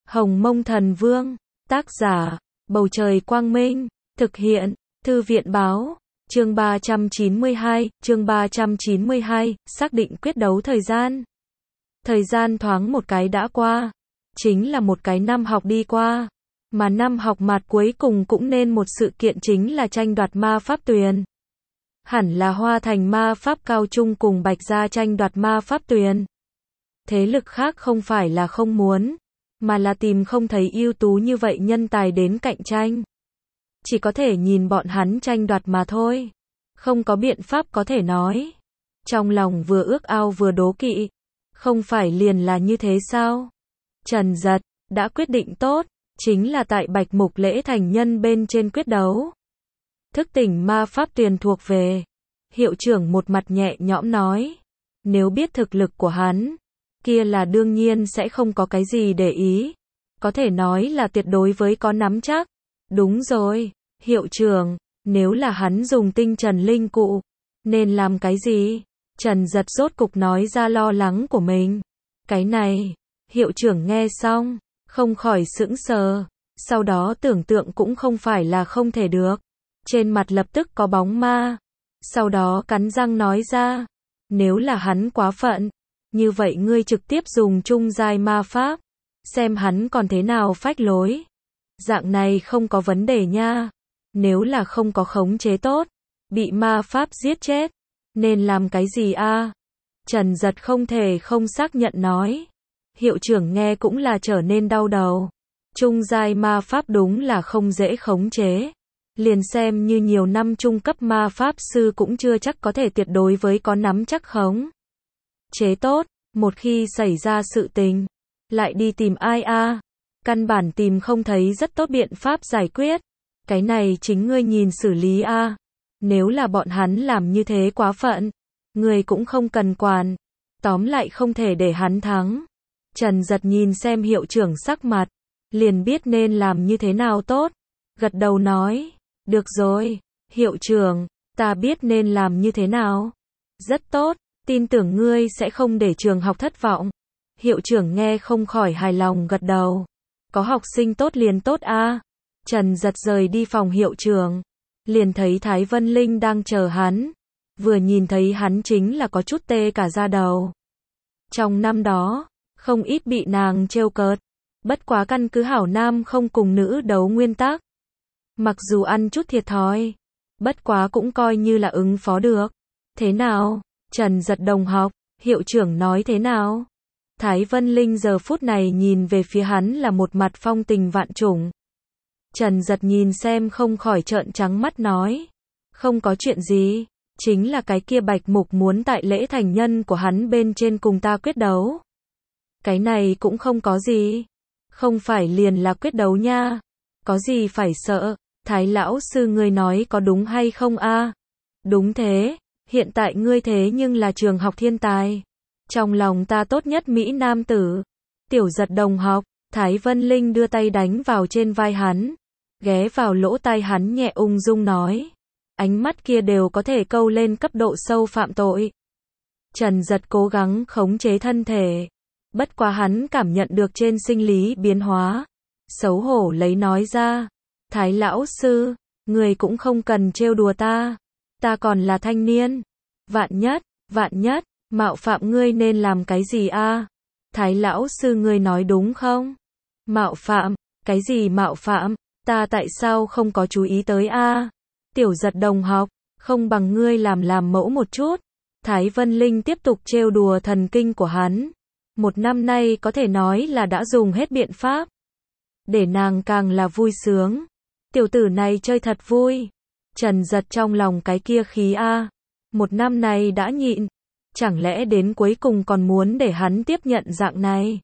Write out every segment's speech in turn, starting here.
Hồng Mông Thần Vương, tác giả, Bầu Trời Quang Minh, thực hiện, Thư viện Báo, chương 392, xác định quyết đấu thời gian. Thời gian thoáng một cái đã qua, chính là một cái năm học đi qua, mà năm học mạt cuối cùng cũng nên một sự kiện chính là tranh đoạt ma pháp tuyền. Hẳn là Hoa Thành ma pháp cao trung cùng Bạch Gia tranh đoạt ma pháp tuyền. Thế lực khác không phải là không muốn, mà là tìm không thấy ưu tú như vậy nhân tài đến cạnh tranh. Chỉ có thể nhìn bọn hắn tranh đoạt mà thôi. Không có biện pháp có thể nói. Trong lòng vừa ước ao vừa đố kỵ. Không phải liền là như thế sao? Trần Dật đã quyết định tốt, chính là tại Bạch Mục lễ thành nhân bên trên quyết đấu. Thức tỉnh ma pháp tuyền thuộc về. Hiệu trưởng một mặt nhẹ nhõm nói. Nếu biết thực lực của hắn, kia là đương nhiên sẽ không có cái gì để ý. Có thể nói là tuyệt đối với có nắm chắc. Đúng rồi, hiệu trưởng, nếu là hắn dùng tinh trần linh cụ, nên làm cái gì? Trần Dật rốt cục nói ra lo lắng của mình. Cái này, hiệu trưởng nghe xong, không khỏi sững sờ, sau đó tưởng tượng cũng không phải là không thể được. Trên mặt lập tức có bóng ma, sau đó cắn răng nói ra, nếu là hắn quá phận, như vậy ngươi trực tiếp dùng trung giai ma pháp, xem hắn còn thế nào phách lối. Dạng này không có vấn đề nha, nếu là không có khống chế tốt, bị ma pháp giết chết, nên làm cái gì a? Trần Dật không thể không xác nhận nói. Hiệu trưởng nghe cũng là trở nên đau đầu. Trung giai ma pháp đúng là không dễ khống chế. Liền xem như nhiều năm trung cấp ma pháp sư cũng chưa chắc có thể tuyệt đối với có nắm chắc khống chế tốt, một khi xảy ra sự tình, lại đi tìm ai a? Căn bản tìm không thấy rất tốt biện pháp giải quyết. Cái này chính ngươi nhìn xử lý a. Nếu là bọn hắn làm như thế quá phận, ngươi cũng không cần quản. Tóm lại không thể để hắn thắng. Trần Dật nhìn xem hiệu trưởng sắc mặt, liền biết nên làm như thế nào tốt. Gật đầu nói, được rồi, hiệu trưởng, ta biết nên làm như thế nào. Rất tốt, tin tưởng ngươi sẽ không để trường học thất vọng. Hiệu trưởng nghe không khỏi hài lòng gật đầu. Có học sinh tốt liền tốt a. Trần Dật rời đi phòng hiệu trưởng, liền thấy Thái Vân Linh đang chờ hắn. Vừa nhìn thấy hắn chính là có chút tê cả da đầu. Trong năm đó, không ít bị nàng trêu cợt. Bất quá căn cứ hảo nam không cùng nữ đấu nguyên tắc. Mặc dù ăn chút thiệt thòi, bất quá cũng coi như là ứng phó được. Thế nào, Trần Dật đồng học, hiệu trưởng nói thế nào? Thái Vân Linh giờ phút này nhìn về phía hắn là một mặt phong tình vạn trùng. Trần Dật nhìn xem không khỏi trợn trắng mắt nói. Không có chuyện gì, chính là cái kia Bạch Mục muốn tại lễ thành nhân của hắn bên trên cùng ta quyết đấu. Cái này cũng không có gì. Không phải liền là quyết đấu nha. Có gì phải sợ, Thái lão sư ngươi nói có đúng hay không a? Đúng thế, hiện tại ngươi thế nhưng là trường học thiên tài. Trong lòng ta tốt nhất Mỹ nam tử. Tiểu Dật đồng học, Thái Vân Linh đưa tay đánh vào trên vai hắn, ghé vào lỗ tai hắn nhẹ ung dung nói. Ánh mắt kia đều có thể câu lên cấp độ sâu phạm tội. Trần Dật cố gắng khống chế thân thể. Bất quá hắn cảm nhận được trên sinh lý biến hóa. Xấu hổ lấy nói ra. Thái lão sư, người cũng không cần trêu đùa ta. Ta còn là thanh niên. Vạn nhất, mạo phạm ngươi nên làm cái gì a? Thái lão sư ngươi nói đúng không? Mạo phạm, cái gì mạo phạm? Ta tại sao không có chú ý tới a? Tiểu Dật đồng học, không bằng ngươi làm mẫu một chút. Thái Vân Linh tiếp tục trêu đùa thần kinh của hắn. Một năm nay có thể nói là đã dùng hết biện pháp. Để nàng càng là vui sướng. Tiểu tử này chơi thật vui. Trần Dật trong lòng cái kia khí a. Một năm này đã nhịn. Chẳng lẽ đến cuối cùng còn muốn để hắn tiếp nhận dạng này?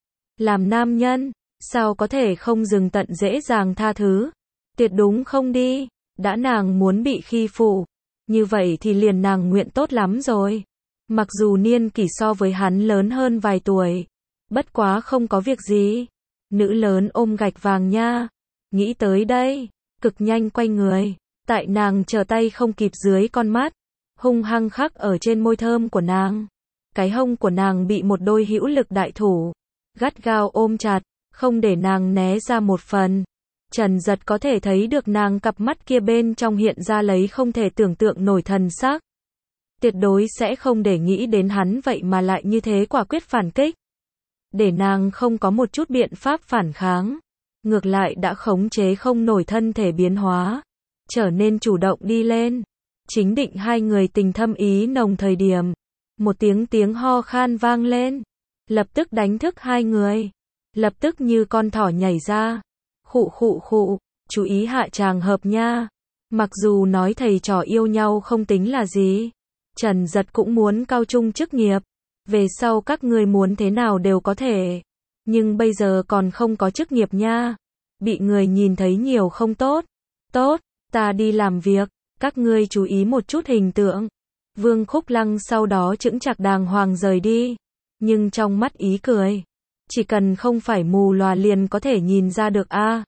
Làm nam nhân, sao có thể không dừng tận dễ dàng tha thứ? Tuyệt đúng không đi. Đã nàng muốn bị khi phụ, như vậy thì liền nàng nguyện tốt lắm rồi. Mặc dù niên kỷ so với hắn lớn hơn vài tuổi, bất quá không có việc gì. Nữ lớn ôm gạch vàng nha. Nghĩ tới đây, cực nhanh quay người, tại nàng trở tay không kịp dưới con mắt, hung hăng khắc ở trên môi thơm của nàng. Cái hông của nàng bị một đôi hữu lực đại thủ gắt gao ôm chặt, không để nàng né ra một phần. Trần Giật có thể thấy được nàng cặp mắt kia bên trong hiện ra lấy không thể tưởng tượng nổi thần sắc. Tuyệt đối sẽ không để nghĩ đến hắn vậy mà lại như thế quả quyết phản kích. Để nàng không có một chút biện pháp phản kháng. Ngược lại đã khống chế không nổi thân thể biến hóa. Trở nên chủ động đi lên. Chính định hai người tình thâm ý nồng thời điểm. Một tiếng ho khan vang lên. Lập tức đánh thức hai người. Lập tức như con thỏ nhảy ra. Khụ khụ khụ, chú ý hạ tràng hợp nha. Mặc dù nói thầy trò yêu nhau không tính là gì. Trần Giật cũng muốn cao trung chức nghiệp. Về sau các người muốn thế nào đều có thể. Nhưng bây giờ còn không có chức nghiệp nha. Bị người nhìn thấy nhiều không tốt. Tốt, ta đi làm việc. Các ngươi chú ý một chút hình tượng. Vương Khúc Lăng sau đó chững chạc đàng hoàng rời đi. Nhưng trong mắt ý cười. Chỉ cần không phải mù lòa liền có thể nhìn ra được a.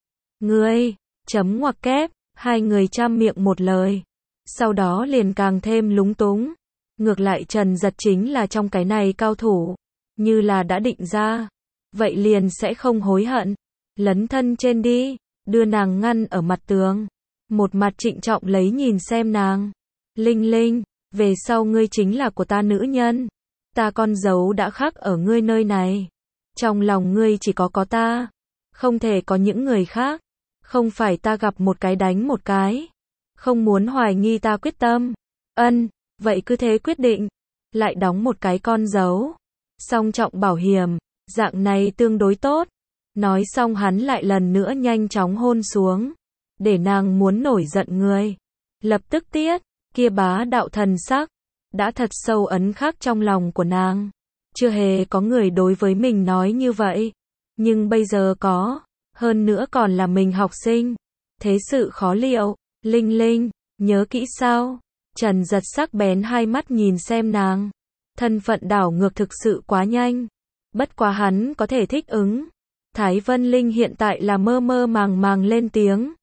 Ngươi, chấm ngoặc kép, hai người trăm miệng một lời. Sau đó liền càng thêm lúng túng. Ngược lại Trần Giật chính là trong cái này cao thủ. Như là đã định ra. Vậy liền sẽ không hối hận. Lấn thân trên đi, đưa nàng ngăn ở mặt tường. Một mặt trịnh trọng lấy nhìn xem nàng. Linh Linh, về sau ngươi chính là của ta nữ nhân. Ta con dấu đã khắc ở ngươi nơi này. Trong lòng ngươi chỉ có ta. Không thể có những người khác. Không phải ta gặp một cái đánh một cái. Không muốn hoài nghi ta quyết tâm. Ân, vậy cứ thế quyết định. Lại đóng một cái con dấu. Song trọng bảo hiểm. Dạng này tương đối tốt. Nói xong hắn lại lần nữa nhanh chóng hôn xuống. Để nàng muốn nổi giận người. Lập tức tiết. Kia bá đạo thần sắc. Đã thật sâu ấn khắc trong lòng của nàng. Chưa hề có người đối với mình nói như vậy. Nhưng bây giờ có. Hơn nữa còn là mình học sinh. Thế sự khó liệu. Linh Linh, nhớ kỹ sao? Trần Giật sắc bén hai mắt nhìn xem nàng. Thân phận đảo ngược thực sự quá nhanh. Bất quá hắn có thể thích ứng. Thái Vân Linh hiện tại là mơ mơ màng màng lên tiếng.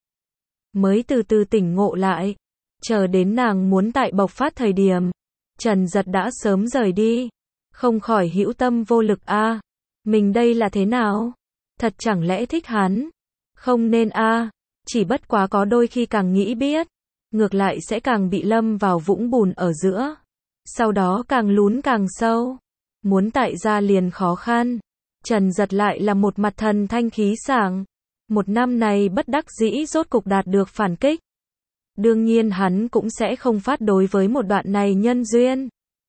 Mới từ từ tỉnh ngộ lại. Chờ đến nàng muốn tại bộc phát thời điểm. Trần Giật đã sớm rời đi. Không khỏi hữu tâm vô lực a. Mình đây là thế nào? Thật chẳng lẽ thích hắn? Không nên a. Chỉ bất quá có đôi khi càng nghĩ biết. Ngược lại sẽ càng bị lâm vào vũng bùn ở giữa. Sau đó càng lún càng sâu. Muốn tại ra liền khó khăn. Trần Giật lại là một mặt thần thanh khí sảng. Một năm này bất đắc dĩ rốt cục đạt được phản kích. Đương nhiên hắn cũng sẽ không phát đối với một đoạn này nhân duyên.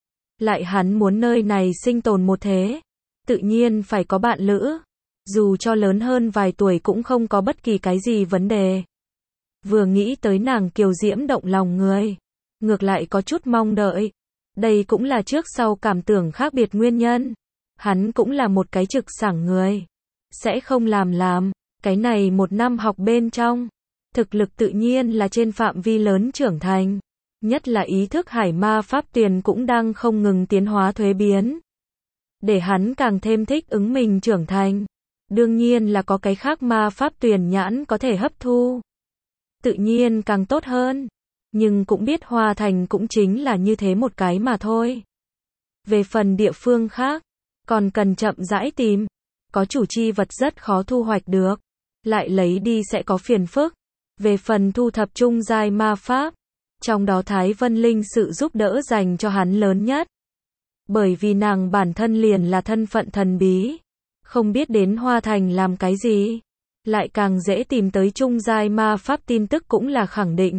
Lại hắn muốn nơi này sinh tồn một thế. Tự nhiên phải có bạn lữ. Dù cho lớn hơn vài tuổi cũng không có bất kỳ cái gì vấn đề. Vừa nghĩ tới nàng kiều diễm động lòng người. Ngược lại có chút mong đợi. Đây cũng là trước sau cảm tưởng khác biệt nguyên nhân. Hắn cũng là một cái trực sảng người. Sẽ không làm. Cái này một năm học bên trong. Thực lực tự nhiên là trên phạm vi lớn trưởng thành. Nhất là ý thức hải ma pháp tuyền cũng đang không ngừng tiến hóa thuế biến. Để hắn càng thêm thích ứng mình trưởng thành. Đương nhiên là có cái khác ma pháp tuyền nhãn có thể hấp thu. Tự nhiên càng tốt hơn. Nhưng cũng biết Hoa Thành cũng chính là như thế một cái mà thôi. Về phần địa phương khác, còn cần chậm rãi tìm. Có chủ chi vật rất khó thu hoạch được. Lại lấy đi sẽ có phiền phức. Về phần thu thập trung giai ma pháp, trong đó Thái Vân Linh sự giúp đỡ dành cho hắn lớn nhất. Bởi vì nàng bản thân liền là thân phận thần bí. Không biết đến Hoa Thành làm cái gì. Lại càng dễ tìm tới trung giai ma pháp tin tức cũng là khẳng định.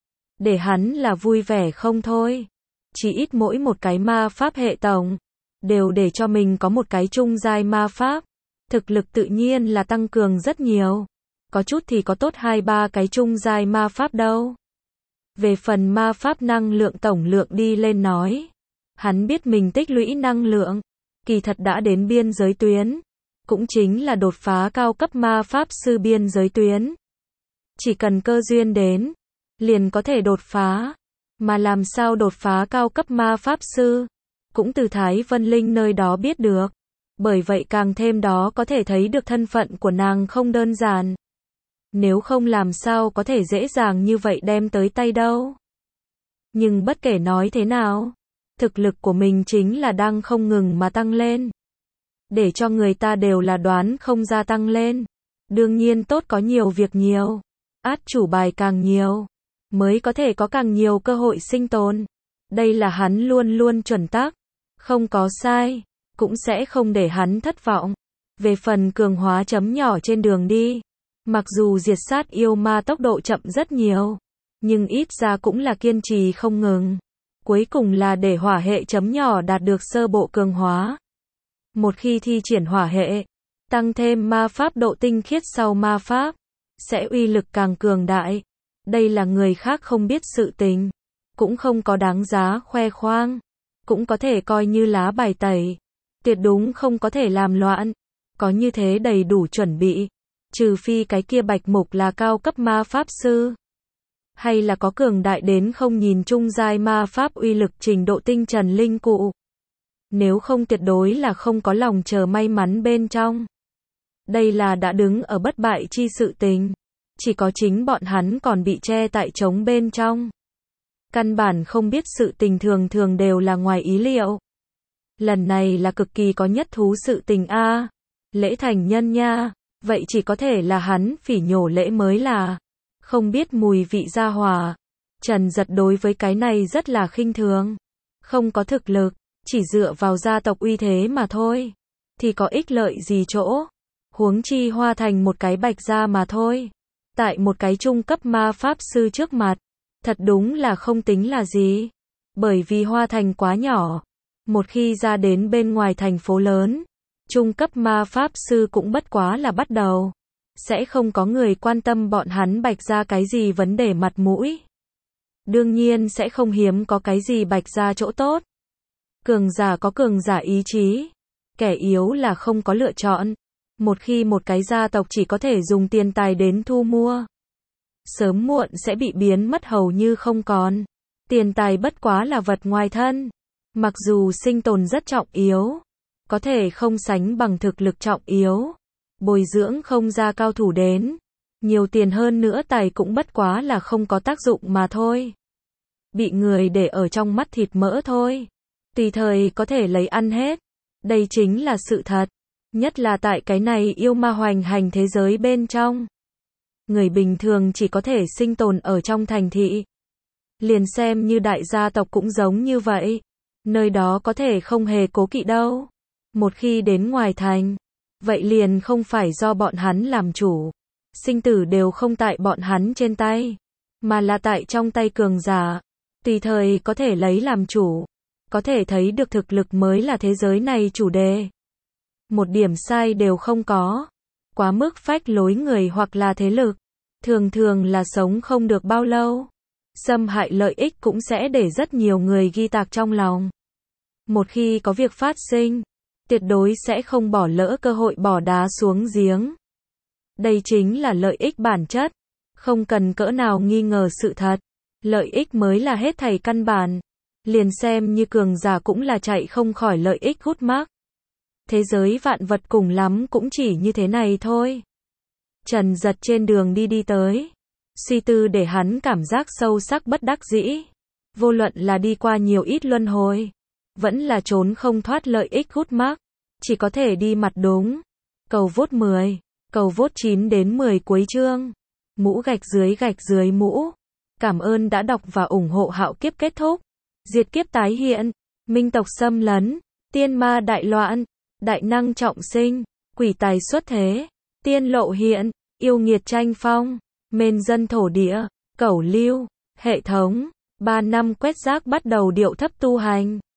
Để hắn là vui vẻ không thôi. Chỉ ít mỗi một cái ma pháp hệ tổng. Đều để cho mình có một cái trung giai ma pháp. Thực lực tự nhiên là tăng cường rất nhiều. Có chút thì có tốt 2-3 cái trung giai ma pháp đâu. Về phần ma pháp năng lượng tổng lượng đi lên nói. Hắn biết mình tích lũy năng lượng. Kỳ thật đã đến biên giới tuyến. Cũng chính là đột phá cao cấp ma pháp sư biên giới tuyến. Chỉ cần cơ duyên đến. Liền có thể đột phá. Mà làm sao đột phá cao cấp ma pháp sư. Cũng từ Thái Vân Linh nơi đó biết được. Bởi vậy càng thêm đó có thể thấy được thân phận của nàng không đơn giản. Nếu không làm sao có thể dễ dàng như vậy đem tới tay đâu. Nhưng bất kể nói thế nào, thực lực của mình chính là đang không ngừng mà tăng lên. để cho người ta đều là đoán không gia tăng lên. Đương nhiên tốt có nhiều việc nhiều, át chủ bài càng nhiều, mới có thể có càng nhiều cơ hội sinh tồn. Đây là hắn luôn luôn chuẩn tắc, không có sai, cũng sẽ không để hắn thất vọng. Về phần cường hóa chấm nhỏ trên đường đi, mặc dù diệt sát yêu ma tốc độ chậm rất nhiều, nhưng ít ra cũng là kiên trì không ngừng. Cuối cùng là để hỏa hệ chấm nhỏ đạt được sơ bộ cường hóa. Một khi thi triển hỏa hệ, tăng thêm ma pháp độ tinh khiết sau ma pháp, sẽ uy lực càng cường đại. Đây là người khác không biết sự tình, cũng không có đáng giá khoe khoang, cũng có thể coi như lá bài tẩy. Tuyệt đúng không có thể làm loạn, có như thế đầy đủ chuẩn bị. Trừ phi cái kia bạch mục là cao cấp ma pháp sư, hay là có cường đại đến không nhìn trung giai ma pháp uy lực trình độ tinh trần linh cụ. Nếu không tuyệt đối là không có lòng chờ may mắn bên trong. Đây là đã đứng ở bất bại chi sự tình. Chỉ có chính bọn hắn còn bị che tại trống bên trong. Căn bản không biết sự tình thường thường đều là ngoài ý liệu. Lần này là cực kỳ có nhất thú sự tình a. Lễ thành nhân nha, vậy chỉ có thể là hắn phỉ nhổ lễ mới là. Không biết mùi vị gia hỏa. Trần Giật đối với cái này rất là khinh thường. Không có thực lực, chỉ dựa vào gia tộc uy thế mà thôi. Thì có ích lợi gì chỗ. Huống chi Hoa Thành một cái bạch gia mà thôi. Tại một cái trung cấp ma pháp sư trước mặt, thật đúng là không tính là gì. Bởi vì Hoa Thành quá nhỏ. Một khi ra đến bên ngoài thành phố lớn, trung cấp ma pháp sư cũng bất quá là bắt đầu. Sẽ không có người quan tâm bọn hắn bạch ra cái gì vấn đề mặt mũi. Đương nhiên sẽ không hiếm có cái gì bạch ra chỗ tốt. Cường giả có cường giả ý chí. Kẻ yếu là không có lựa chọn. Một khi một cái gia tộc chỉ có thể dùng tiền tài đến thu mua, sớm muộn sẽ bị biến mất hầu như không còn. Tiền tài bất quá là vật ngoài thân. Mặc dù sinh tồn rất trọng yếu, có thể không sánh bằng thực lực trọng yếu. Bồi dưỡng không ra cao thủ đến. Nhiều tiền hơn nữa tài cũng bất quá là không có tác dụng mà thôi. Bị người để ở trong mắt thịt mỡ thôi. Tùy thời có thể lấy ăn hết. Đây chính là sự thật. Nhất là tại cái này yêu ma hoành hành thế giới bên trong. Người bình thường chỉ có thể sinh tồn ở trong thành thị. Liền xem như đại gia tộc cũng giống như vậy. Nơi đó có thể không hề cố kỵ đâu. Một khi đến ngoài thành, vậy liền không phải do bọn hắn làm chủ. Sinh tử đều không tại bọn hắn trên tay, mà là tại trong tay cường giả. Tùy thời có thể lấy làm chủ. Có thể thấy được thực lực mới là thế giới này chủ đề. Một điểm sai đều không có. Quá mức phách lối người hoặc là thế lực, thường thường là sống không được bao lâu. Xâm hại lợi ích cũng sẽ để rất nhiều người ghi tạc trong lòng. Một khi có việc phát sinh, tuyệt đối sẽ không bỏ lỡ cơ hội bỏ đá xuống giếng. Đây chính là lợi ích bản chất. Không cần cỡ nào nghi ngờ sự thật. Lợi ích mới là hết thảy căn bản. Liền xem như cường giả cũng là chạy không khỏi lợi ích hút mắc. Thế giới vạn vật cùng lắm cũng chỉ như thế này thôi. Trần Giật trên đường đi tới. Suy tư để hắn cảm giác sâu sắc bất đắc dĩ. Vô luận là đi qua nhiều ít luân hồi, vẫn là trốn không thoát lợi ích hút mắc. Chỉ có thể đi mặt đúng. Cầu vote 10. Cầu vote 9 đến 10 cuối chương. Mũ gạch dưới mũ. Cảm ơn đã đọc và ủng hộ Hạo Kiếp kết thúc. Diệt kiếp tái hiện. Minh tộc xâm lấn. Tiên ma đại loạn. Đại năng trọng sinh. Quỷ tài xuất thế. Tiên lộ hiện. Yêu nghiệt tranh phong. Mên dân thổ địa. Cẩu lưu. Hệ thống. 3 năm quét rác bắt đầu điệu thấp tu hành.